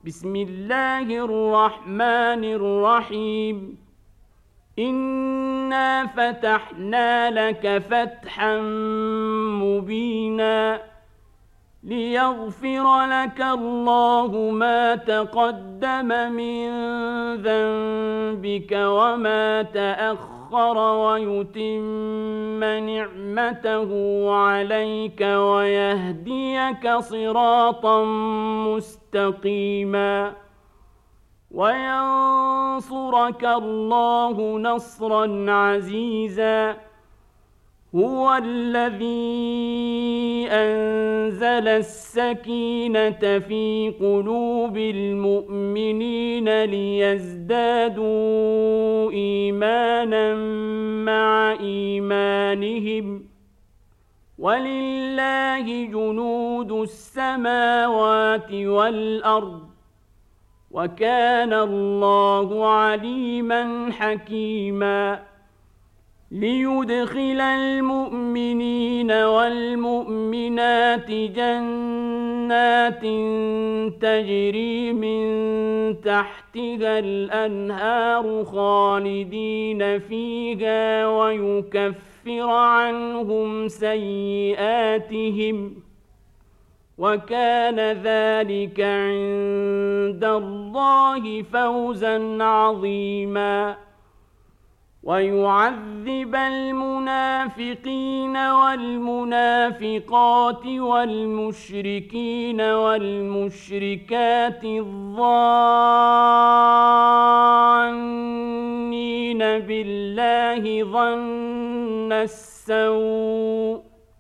بسم الله الرحمن الرحيم إنا فتحنا لك فتحا مبينا ليغفر لك الله ما تقدم من ذنبك وما تأخر ويتم نعمته عليك ويهديك صراطا مستقيما وينصرك الله نصرا عزيزا هو الذي أنزل السكينة في قلوب المؤمنين ليزدادوا إيمانا مع إيمانهم ولله جنود السماوات والأرض وكان الله عليما حكيما ليدخل المؤمنين والمؤمنات جنات تجري من تحتها الأنهار خالدين فيها ويكفر عنهم سيئاتهم وكان ذلك عند الله فوزا عظيما ويعذب المنافقين والمنافقات والمشركين والمشركات الظانين بالله ظن السوء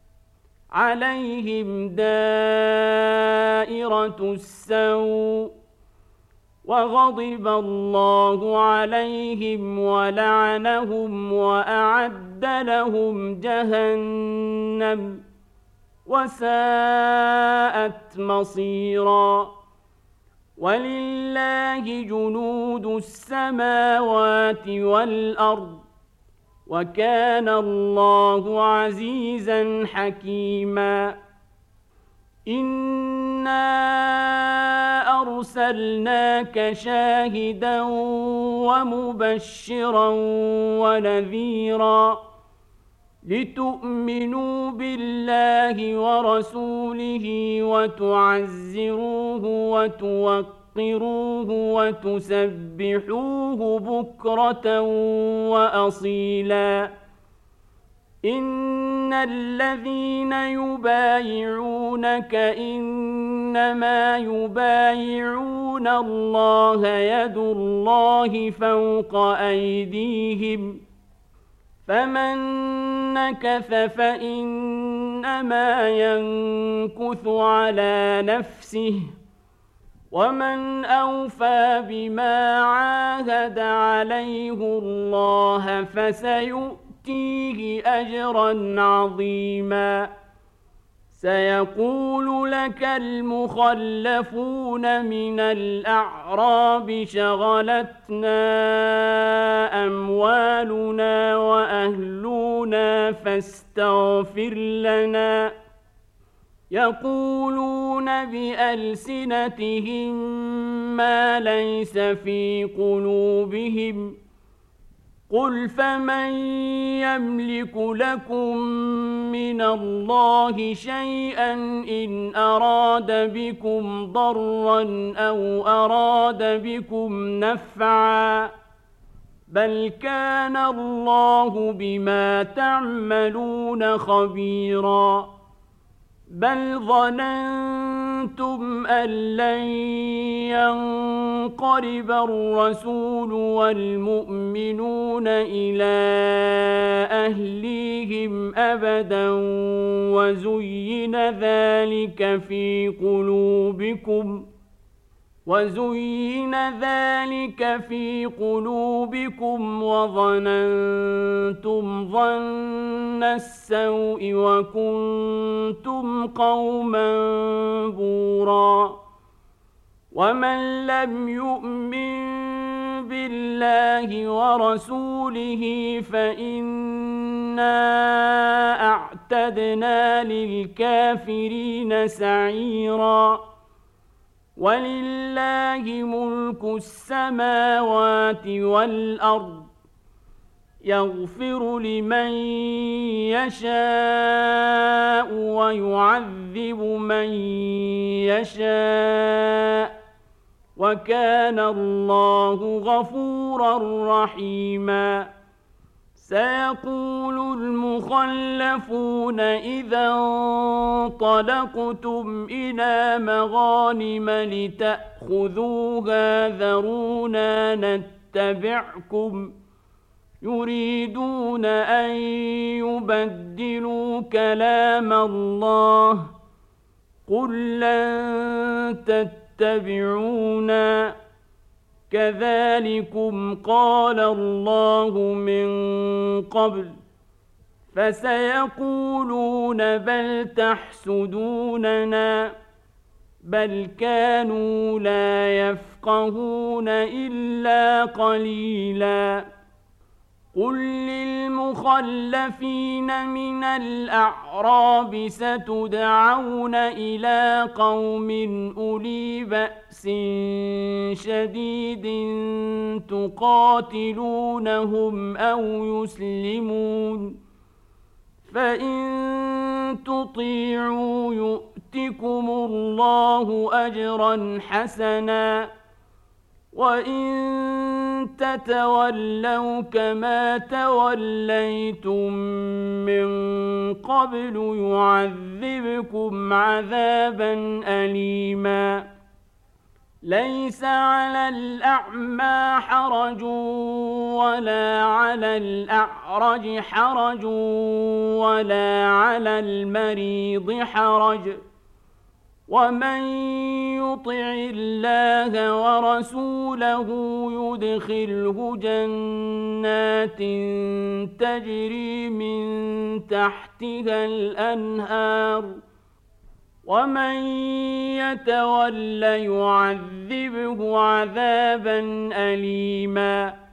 عليهم دائرة السوء وغضب الله عليهم ولعنهم وأعد لهم جهنم وساءت مصيرا ولله جنود السماوات والأرض وكان الله عزيزا حكيما إنا أرسلناك شاهدا ومبشرا ونذيرا لتؤمنوا بالله ورسوله وتعزروه وتوقروه وتسبحوه بكرة وأصيلا إن الذين يبايعونك إنما يبايعون الله يد الله فوق أيديهم فمن نكث فإنما ينكث على نفسه ومن أوفى بما عاهد عليه الله فسيؤتيه أجرا عظيما سيقول لك المخلفون من الأعراب شغلتنا أموالنا وأهلنا فاستغفر لنا يقولون بألسنتهم ما ليس في قلوبهم قل فمن يملك لكم من الله شيئا إن أراد بكم ضرا أو أراد بكم نفعا بل كان الله بما تعملون خبيرا بل ظننتم أن لن ينقلب الرسول والمؤمنون إلى أهليهم أبدا وزين ذلك في قلوبكم وظننتم ظن السوء وكنتم قوما بورا ومن لم يؤمن بالله ورسوله فإنا أعتدنا للكافرين سعيرا ولله ملك السماوات والأرض يغفر لمن يشاء ويعذب من يشاء وكان الله غفورا رحيما سيقول المخلفون إذا انطلقتم إلى مغانم لتأخذوها ذرونا نتبعكم يريدون أن يبدلوا كلام الله قل لن تتبعونا كذلكم قال الله من قبل فسيقولون بل تحسدوننا بل كانوا لا يفقهون إلا قليلا قل للمخلفين من الأعراب ستدعون إلى قوم أولي بأس شديد تقاتلونهم أو يسلمون فإن تطيعوا يؤتكم الله أجرا حسنا وإن تتولوا كما توليتم من قبل يعذبكم عذابا أليما ليس على الأعمى حرج ولا على الأعرج حرج ولا على المريض حرج ومن يطع الله ورسوله يدخله جنات تجري من تحتها الأنهار ومن يتول يعذبه عذابا أليما